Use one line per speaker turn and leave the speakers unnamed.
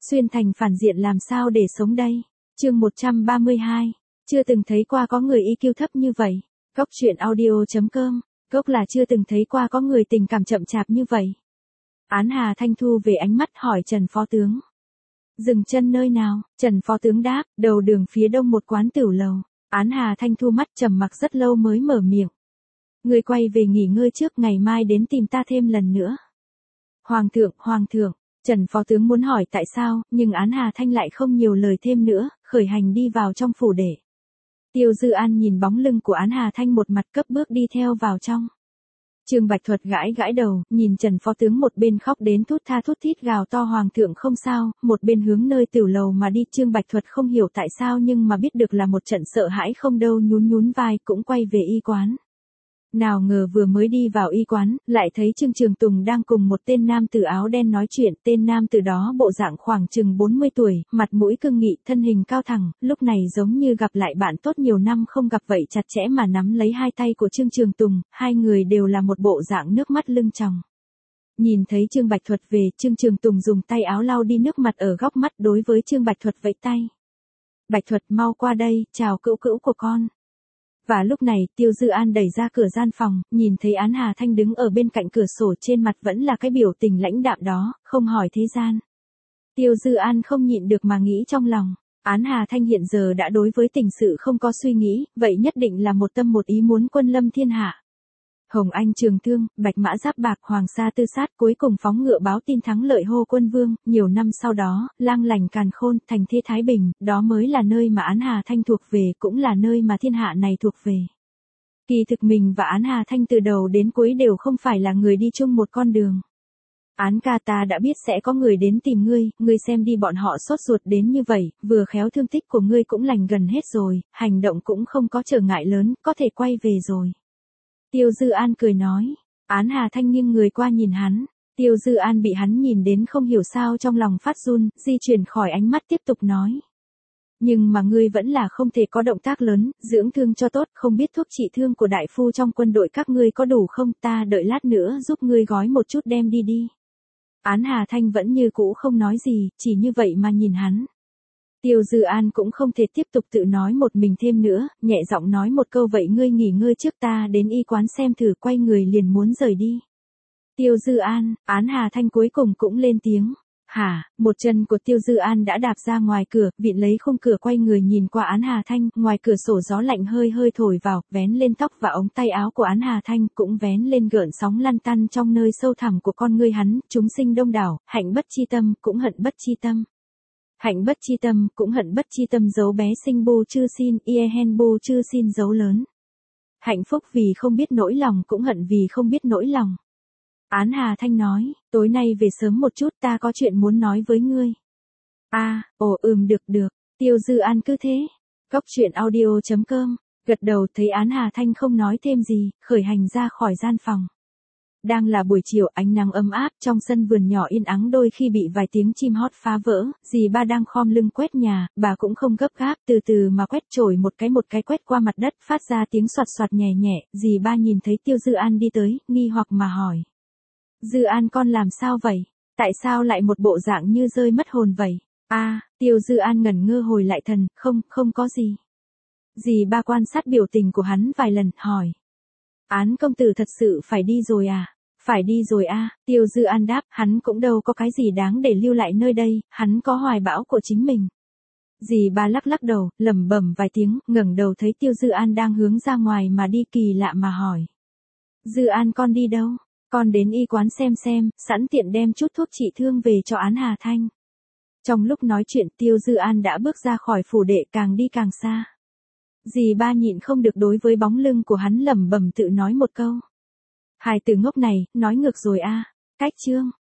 Xuyên thành phản diện làm sao để sống đây? Chương 132. Chưa từng thấy qua có người EQ thấp như vậy. Cốc truyện audio.com. Cốc là chưa từng thấy qua có người tình cảm chậm chạp như vậy. Án Hà Thanh thu về ánh mắt hỏi Trần Phó Tướng. Dừng chân nơi nào? Trần Phó Tướng đáp, đầu đường phía đông một quán tửu lầu. Án Hà Thanh thu mắt trầm mặc rất lâu mới mở miệng. Người quay về nghỉ ngơi trước, ngày mai đến tìm ta thêm lần nữa. Hoàng thượng. Trần Phó Tướng muốn hỏi tại sao, nhưng Án Hà Thanh lại không nhiều lời thêm nữa, khởi hành đi vào trong phủ để. Tiêu Dư An nhìn bóng lưng của Án Hà Thanh một mặt cất bước đi theo vào trong. Trương Bạch Thuật gãi đầu, nhìn Trần Phó Tướng một bên khóc đến thút tha thút thít gào to Hoàng thượng không sao, một bên hướng nơi tửu lầu mà đi. Trương Bạch Thuật không hiểu tại sao nhưng mà biết được là một trận sợ hãi không đâu, nhún vai cũng quay về y quán. Nào ngờ vừa mới đi vào y quán, lại thấy Trương Trường Tùng đang cùng một tên nam tử áo đen nói chuyện. Tên nam tử đó bộ dạng khoảng chừng 40 tuổi, mặt mũi cương nghị, thân hình cao thẳng, lúc này giống như gặp lại bạn tốt nhiều năm không gặp vậy, chặt chẽ mà nắm lấy hai tay của Trương Trường Tùng, hai người đều là một bộ dạng nước mắt lưng tròng. Nhìn thấy Trương Bạch Thuật về, Trương Trường Tùng dùng tay áo lau đi nước mặt ở góc mắt, đối với Trương Bạch Thuật vẫy tay. Bạch Thuật mau qua đây, chào cữu của con. Và lúc này, Tiêu Dư An đẩy ra cửa gian phòng, nhìn thấy Án Hà Thanh đứng ở bên cạnh cửa sổ, trên mặt vẫn là cái biểu tình lãnh đạm đó, không hỏi thế gian. Tiêu Dư An không nhịn được mà nghĩ trong lòng, Án Hà Thanh hiện giờ đã đối với tình sự không có suy nghĩ, vậy nhất định là một tâm một ý muốn quân lâm thiên hạ. Hồng Anh trường thương, bạch mã giáp bạc, hoàng sa tư sát, cuối cùng phóng ngựa báo tin thắng lợi hô quân vương. Nhiều năm sau đó, lang lành càn khôn, thành thế thái bình, đó mới là nơi mà Án Hà Thanh thuộc về, cũng là nơi mà thiên hạ này thuộc về. Kỳ thực mình và Án Hà Thanh từ đầu đến cuối đều không phải là người đi chung một con đường. Án ca, ta đã biết sẽ có người đến tìm ngươi xem đi, bọn họ sốt ruột đến như vậy, vừa khéo thương tích của ngươi cũng lành gần hết rồi, hành động cũng không có trở ngại lớn, có thể quay về rồi. Tiêu Dư An cười nói. Án Hà Thanh nghiêng người qua nhìn hắn. Tiêu Dư An bị hắn nhìn đến không hiểu sao trong lòng phát run, di chuyển khỏi ánh mắt tiếp tục nói. Nhưng mà ngươi vẫn là không thể có động tác lớn, dưỡng thương cho tốt, không biết thuốc trị thương của đại phu trong quân đội các ngươi có đủ không, ta đợi lát nữa giúp ngươi gói một chút đem đi. Án Hà Thanh vẫn như cũ không nói gì, chỉ như vậy mà nhìn hắn. Tiêu Dư An cũng không thể tiếp tục tự nói một mình thêm nữa, nhẹ giọng nói một câu, vậy ngươi nghỉ ngơi trước, ta đến y quán xem thử, quay người liền muốn rời đi. Tiêu Dư An, Án Hà Thanh cuối cùng cũng lên tiếng. Hả, một chân của Tiêu Dư An đã đạp ra ngoài cửa, vịn lấy khung cửa quay người nhìn qua Án Hà Thanh, ngoài cửa sổ gió lạnh hơi thổi vào, vén lên tóc và ống tay áo của Án Hà Thanh, cũng vén lên gợn sóng lăn tăn trong nơi sâu thẳm của con ngươi hắn. Chúng sinh đông đảo, hạnh bất chi tâm, cũng hận bất chi tâm. Hạnh bất chi tâm, cũng hận bất chi tâm, dấu bé sinh bu chư xin, hen bu chư xin dấu lớn. Hạnh phúc vì không biết nỗi lòng, cũng hận vì không biết nỗi lòng. Án Hà Thanh nói, tối nay về sớm một chút, ta có chuyện muốn nói với ngươi. Được. Tiêu Dư An cứ thế. Cốc truyện audio.com. Gật đầu, thấy Án Hà Thanh không nói thêm gì, khởi hành ra khỏi gian phòng. Đang là buổi chiều, ánh nắng ấm áp, trong sân vườn nhỏ yên ắng đôi khi bị vài tiếng chim hót phá vỡ. Dì ba đang khom lưng quét nhà, bà cũng không gấp gáp, từ từ mà quét chổi một cái quét qua mặt đất, phát ra tiếng xoạt xoạt nhẹ nhẹ. Dì ba nhìn thấy Tiêu Dư An đi tới, nghi hoặc mà hỏi. Dư An con làm sao vậy? Tại sao lại một bộ dạng như rơi mất hồn vậy? Tiêu Dư An ngẩn ngơ hồi lại thần, không có gì. Dì ba quan sát biểu tình của hắn vài lần, hỏi. Án công tử thật sự phải đi rồi à? Phải đi rồi à? Tiêu Dư An đáp, hắn cũng đâu có cái gì đáng để lưu lại nơi đây, hắn có hoài bão của chính mình. Dì ba lắc đầu, lẩm bẩm vài tiếng, ngẩng đầu thấy Tiêu Dư An đang hướng ra ngoài mà đi, kỳ lạ mà hỏi. Dư An con đi đâu? Con đến y quán xem, sẵn tiện đem chút thuốc trị thương về cho Án Hà Thanh. Trong lúc nói chuyện, Tiêu Dư An đã bước ra khỏi phủ đệ, càng đi càng xa. Dì ba nhịn không được đối với bóng lưng của hắn lẩm bẩm tự nói một câu. Hài tử ngốc này, nói ngược rồi à. Cách chương.